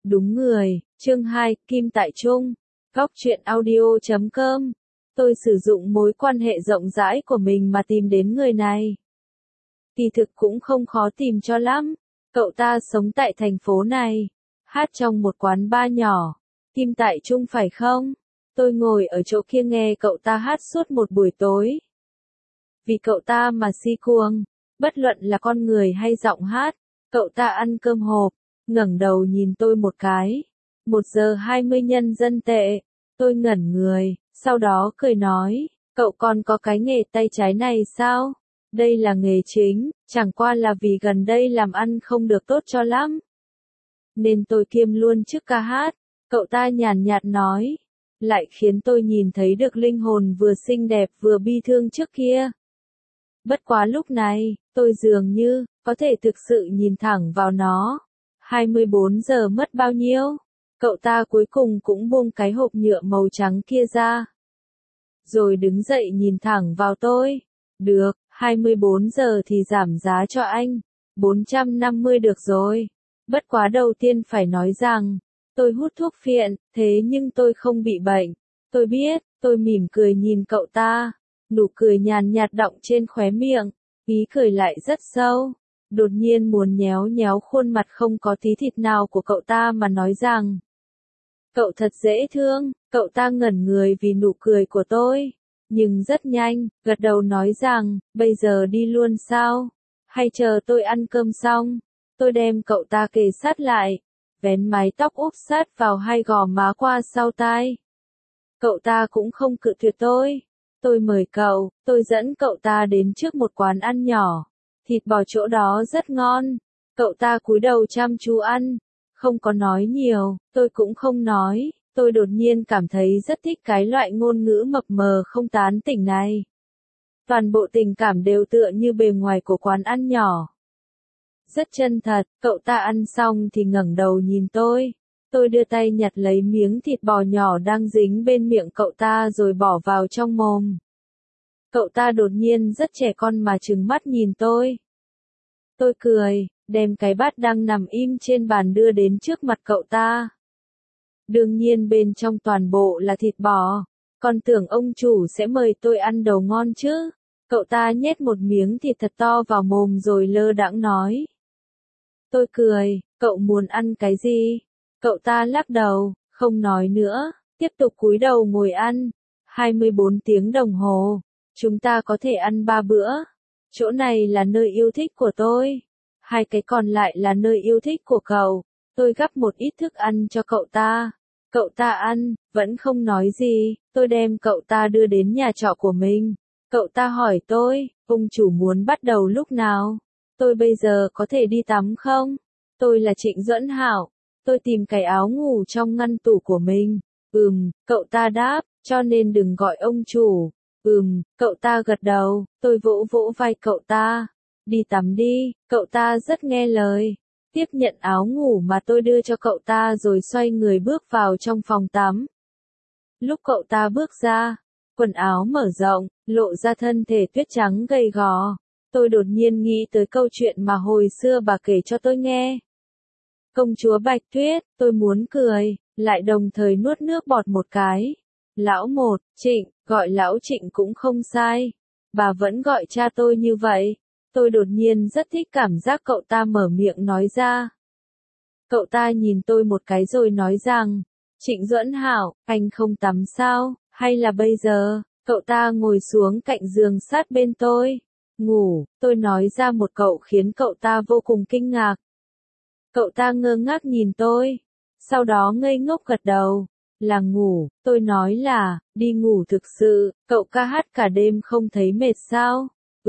Đúng người, chương 2, Kim Tại Trung, góc truyện audio.com. Tôi sử dụng mối quan hệ rộng rãi của mình mà tìm đến người này. Kỳ thực cũng không khó tìm cho lắm. Cậu ta sống tại thành phố này, hát trong một quán bar nhỏ. Kim Tại Trung phải không? Tôi ngồi ở chỗ kia nghe cậu ta hát suốt một buổi tối. Vì cậu ta mà si cuồng, bất luận là con người hay giọng hát. Cậu ta ăn cơm hộp, ngẩng đầu nhìn tôi một cái. 1 giờ 20 nhân dân tệ. Tôi ngẩn người, sau đó cười nói, cậu còn có cái nghề tay trái này sao? Đây là nghề chính, chẳng qua là vì gần đây làm ăn không được tốt cho lắm. Nên tôi kiêm luôn chức ca hát. Cậu ta nhàn nhạt nói, lại khiến tôi nhìn thấy được linh hồn vừa xinh đẹp vừa bi thương trước kia. Bất quá lúc này, tôi dường như có thể thực sự nhìn thẳng vào nó. 24 giờ mất bao nhiêu? Cậu ta cuối cùng cũng buông cái hộp nhựa màu trắng kia ra. Rồi đứng dậy nhìn thẳng vào tôi. Được, 24 giờ thì giảm giá cho anh. 450 được rồi. Bất quá đầu tiên phải nói rằng, tôi hút thuốc phiện, thế nhưng tôi không bị bệnh. Tôi biết, tôi mỉm cười nhìn cậu ta. Nụ cười nhàn nhạt đọng trên khóe miệng, ý cười lại rất sâu. Đột nhiên muốn nhéo nhéo khuôn mặt không có tí thịt nào của cậu ta mà nói rằng, cậu thật dễ thương. Cậu ta ngẩn người vì nụ cười của tôi, nhưng rất nhanh, gật đầu nói rằng, bây giờ đi luôn sao? Hay chờ tôi ăn cơm xong? Tôi đem cậu ta kề sát lại, vén mái tóc úp sát vào hai gò má qua sau tai. Cậu ta cũng không cự tuyệt tôi. Tôi mời cậu, tôi dẫn cậu ta đến trước một quán ăn nhỏ. Thịt bò chỗ đó rất ngon. Cậu ta cúi đầu chăm chú ăn, không có nói nhiều, tôi cũng không nói. Tôi đột nhiên cảm thấy rất thích cái loại ngôn ngữ mập mờ không tán tỉnh này. Toàn bộ tình cảm đều tựa như bề ngoài của quán ăn nhỏ. Rất chân thật. Cậu ta ăn xong thì ngẩng đầu nhìn tôi. Tôi đưa tay nhặt lấy miếng thịt bò nhỏ đang dính bên miệng cậu ta rồi bỏ vào trong mồm. Cậu ta đột nhiên rất trẻ con mà trừng mắt nhìn tôi. Tôi cười, đem cái bát đang nằm im trên bàn đưa đến trước mặt cậu ta. Đương nhiên bên trong toàn bộ là thịt bò. Còn tưởng ông chủ sẽ mời tôi ăn đồ ngon chứ. Cậu ta nhét một miếng thịt thật to vào mồm rồi lơ đãng nói. Tôi cười, cậu muốn ăn cái gì? Cậu ta lắc đầu, không nói nữa, tiếp tục cúi đầu ngồi ăn. 24 tiếng đồng hồ, chúng ta có thể ăn 3 bữa. Chỗ này là nơi yêu thích của tôi. 2 cái còn lại là nơi yêu thích của cậu. Tôi gắp một ít thức ăn cho cậu ta. Cậu ta ăn, vẫn không nói gì. Tôi đem cậu ta đưa đến nhà trọ của mình. Cậu ta hỏi tôi, ông chủ muốn bắt đầu lúc nào? Tôi bây giờ có thể đi tắm không? Tôi là Trịnh Duẫn Hảo. Tôi tìm cái áo ngủ trong ngăn tủ của mình. Cậu ta đáp, cho nên đừng gọi ông chủ. Cậu ta gật đầu, tôi vỗ vỗ vai cậu ta. Đi tắm đi, cậu ta rất nghe lời. Tiếp nhận áo ngủ mà tôi đưa cho cậu ta rồi xoay người bước vào trong phòng tắm. Lúc cậu ta bước ra, quần áo mở rộng, lộ ra thân thể tuyết trắng gầy gò. Tôi đột nhiên nghĩ tới câu chuyện mà hồi xưa bà kể cho tôi nghe. Công chúa Bạch Tuyết, tôi muốn cười, lại đồng thời nuốt nước bọt một cái. Lão một, Trịnh, gọi lão Trịnh cũng không sai. Bà vẫn gọi cha tôi như vậy. Tôi đột nhiên rất thích cảm giác cậu ta mở miệng nói ra. Cậu ta nhìn tôi một cái rồi nói rằng, Trịnh Duẫn Hảo, anh không tắm sao, hay là bây giờ? Cậu ta ngồi xuống cạnh giường sát bên tôi. Ngủ, tôi nói ra một câu khiến cậu ta vô cùng kinh ngạc. Cậu ta ngơ ngác nhìn tôi, sau đó ngây ngốc gật đầu. Là ngủ, tôi nói là, đi ngủ thực sự. Cậu ca hát cả đêm không thấy mệt sao?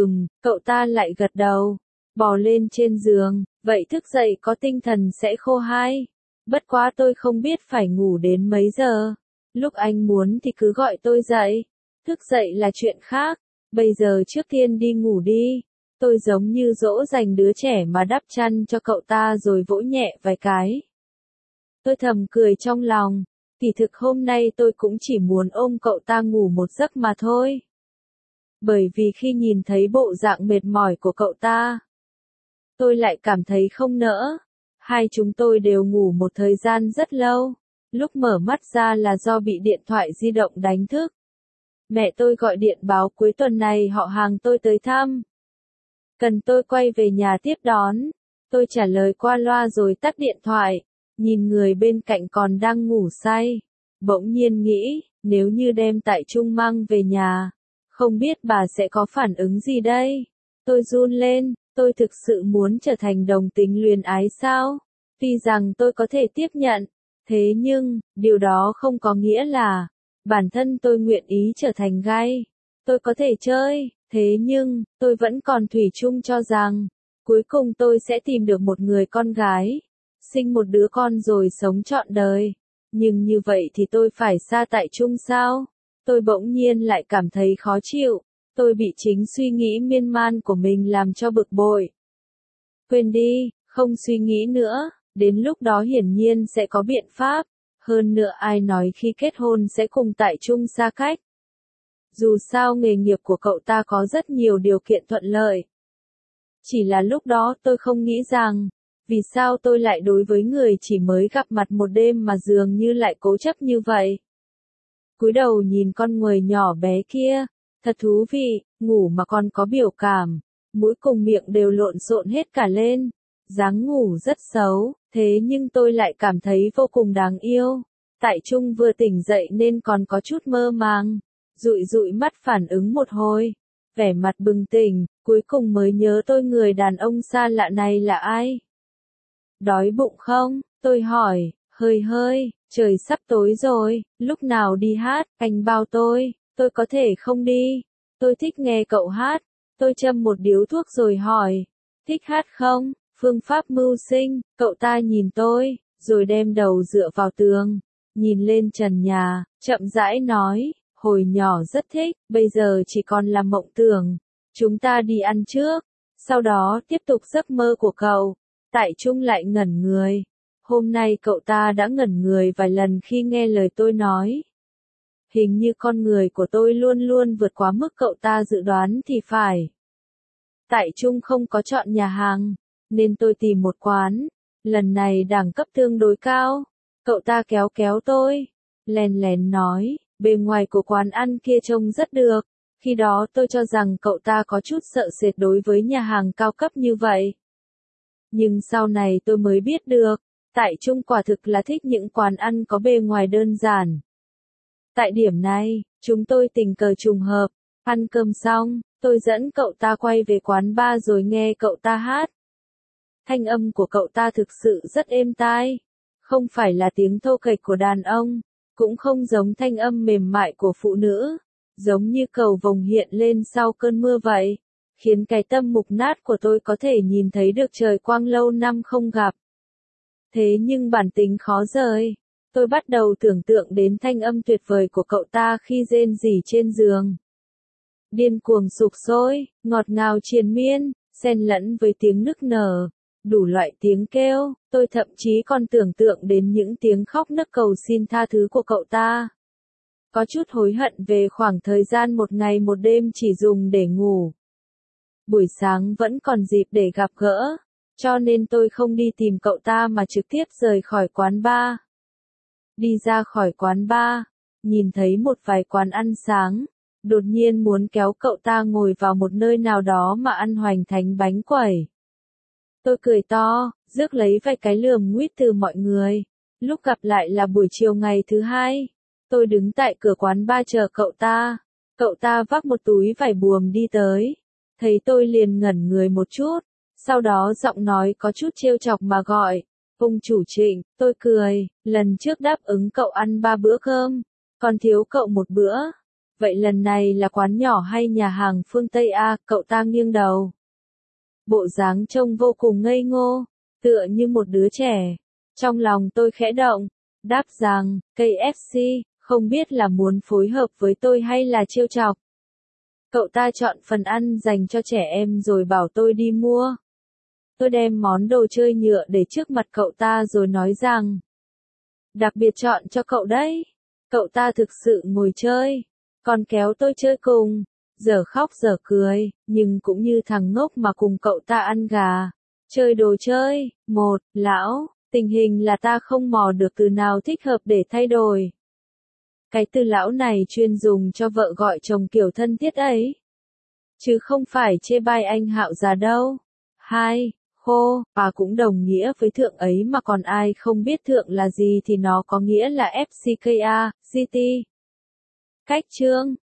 Cậu ta lại gật đầu. Bò lên trên giường, vậy thức dậy có tinh thần sẽ khô hay? Bất quá tôi không biết phải ngủ đến mấy giờ. Lúc anh muốn thì cứ gọi tôi dậy. Thức dậy là chuyện khác. Bây giờ trước tiên đi ngủ đi. Tôi giống như dỗ dành đứa trẻ mà đắp chăn cho cậu ta rồi vỗ nhẹ vài cái. Tôi thầm cười trong lòng. Kỳ thực hôm nay tôi cũng chỉ muốn ôm cậu ta ngủ một giấc mà thôi. Bởi vì khi nhìn thấy bộ dạng mệt mỏi của cậu ta, tôi lại cảm thấy không nỡ. Hai chúng tôi đều ngủ một thời gian rất lâu. Lúc mở mắt ra là do bị điện thoại di động đánh thức. Mẹ tôi gọi điện báo cuối tuần này họ hàng tôi tới thăm. Cần tôi quay về nhà tiếp đón. Tôi trả lời qua loa rồi tắt điện thoại. Nhìn người bên cạnh còn đang ngủ say. Bỗng nhiên nghĩ, nếu như đem Tại Trung mang về nhà, không biết bà sẽ có phản ứng gì đây? Tôi run lên, tôi thực sự muốn trở thành đồng tính luyến ái sao? Tuy rằng tôi có thể tiếp nhận, thế nhưng, điều đó không có nghĩa là, bản thân tôi nguyện ý trở thành gay. Tôi có thể chơi, thế nhưng, tôi vẫn còn thủy chung cho rằng, cuối cùng tôi sẽ tìm được một người con gái, sinh một đứa con rồi sống trọn đời. Nhưng như vậy thì tôi phải xa Tại Trung sao? Tôi bỗng nhiên lại cảm thấy khó chịu. Tôi bị chính suy nghĩ miên man của mình làm cho bực bội. Quên đi, không suy nghĩ nữa, đến lúc đó hiển nhiên sẽ có biện pháp. Hơn nữa ai nói khi kết hôn sẽ cùng Tại Trung xa cách. Dù sao nghề nghiệp của cậu ta có rất nhiều điều kiện thuận lợi. Chỉ là lúc đó tôi không nghĩ rằng, vì sao tôi lại đối với người chỉ mới gặp mặt một đêm mà dường như lại cố chấp như vậy. Cúi đầu nhìn con người nhỏ bé kia, thật thú vị, ngủ mà còn có biểu cảm, mũi cùng miệng đều lộn xộn hết cả lên, dáng ngủ rất xấu, thế nhưng tôi lại cảm thấy vô cùng đáng yêu. Tại Trung vừa tỉnh dậy nên còn có chút mơ màng, dụi dụi mắt phản ứng một hồi, vẻ mặt bừng tỉnh, cuối cùng mới nhớ tôi người đàn ông xa lạ này là ai. Đói bụng không? Tôi hỏi, hơi, trời sắp tối rồi, lúc nào đi hát, anh bao tôi có thể không đi. Tôi thích nghe cậu hát. Tôi châm một điếu thuốc rồi hỏi, thích hát không? Phương pháp mưu sinh, cậu ta nhìn tôi, rồi đem đầu dựa vào tường, nhìn lên trần nhà, chậm rãi nói, hồi nhỏ rất thích, bây giờ chỉ còn là mộng tưởng. Chúng ta đi ăn trước, sau đó tiếp tục giấc mơ của cậu. Tại Trung lại ngẩn người. Hôm nay cậu ta đã ngẩn người vài lần khi nghe lời tôi nói. Hình như con người của tôi luôn luôn vượt quá mức cậu ta dự đoán thì phải. Tại Trung không có chọn nhà hàng, nên tôi tìm một quán. Lần này đẳng cấp tương đối cao. Cậu ta kéo kéo tôi, lén lén nói, bề ngoài của quán ăn kia trông rất được. Khi đó tôi cho rằng cậu ta có chút sợ sệt đối với nhà hàng cao cấp như vậy. Nhưng sau này tôi mới biết được, Tại Trung quả thực là thích những quán ăn có bề ngoài đơn giản. Tại điểm này, chúng tôi tình cờ trùng hợp, ăn cơm xong, tôi dẫn cậu ta quay về quán bar rồi nghe cậu ta hát. Thanh âm của cậu ta thực sự rất êm tai, không phải là tiếng thô kệch của đàn ông, cũng không giống thanh âm mềm mại của phụ nữ, giống như cầu vồng hiện lên sau cơn mưa vậy. Khiến cái tâm mục nát của tôi có thể nhìn thấy được trời quang lâu năm không gặp. Thế nhưng bản tính khó rời. Tôi bắt đầu tưởng tượng đến thanh âm tuyệt vời của cậu ta khi rên rỉ trên giường. Điên cuồng sục sôi, ngọt ngào triền miên, xen lẫn với tiếng nức nở, đủ loại tiếng kêu, tôi thậm chí còn tưởng tượng đến những tiếng khóc nức cầu xin tha thứ của cậu ta. Có chút hối hận về khoảng thời gian một ngày một đêm chỉ dùng để ngủ. Buổi sáng vẫn còn dịp để gặp gỡ, cho nên tôi không đi tìm cậu ta mà trực tiếp rời khỏi quán bar. Đi ra khỏi quán bar, nhìn thấy một vài quán ăn sáng, đột nhiên muốn kéo cậu ta ngồi vào một nơi nào đó mà ăn hoành thánh bánh quẩy. Tôi cười to, rước lấy vài cái lườm nguýt từ mọi người. Lúc gặp lại là buổi chiều ngày thứ hai, tôi đứng tại cửa quán bar chờ cậu ta vác một túi vải buồm đi tới. Thấy tôi liền ngẩn người một chút, sau đó giọng nói có chút trêu chọc mà gọi, ông chủ Trịnh. Tôi cười, lần trước đáp ứng cậu ăn 3 bữa cơm, còn thiếu cậu một bữa. Vậy lần này là quán nhỏ hay nhà hàng phương Tây à? Cậu ta nghiêng đầu. Bộ dáng trông vô cùng ngây ngô, tựa như một đứa trẻ. Trong lòng tôi khẽ động, đáp rằng, KFC, không biết là muốn phối hợp với tôi hay là trêu chọc. Cậu ta chọn phần ăn dành cho trẻ em rồi bảo tôi đi mua. Tôi đem món đồ chơi nhựa để trước mặt cậu ta rồi nói rằng, đặc biệt chọn cho cậu đấy. Cậu ta thực sự ngồi chơi, còn kéo tôi chơi cùng, giờ khóc giờ cười, nhưng cũng như thằng ngốc mà cùng cậu ta ăn gà. Chơi đồ chơi. Một, lão, tình hình là ta không mò được từ nào thích hợp để thay đổi. Cái từ lão này chuyên dùng cho vợ gọi chồng kiểu thân thiết ấy. Chứ không phải chê bai anh Hạo già đâu. Hai, khô, và cũng đồng nghĩa với thượng ấy mà còn ai không biết thượng là gì thì nó có nghĩa là FCKA, GT. Cách chương.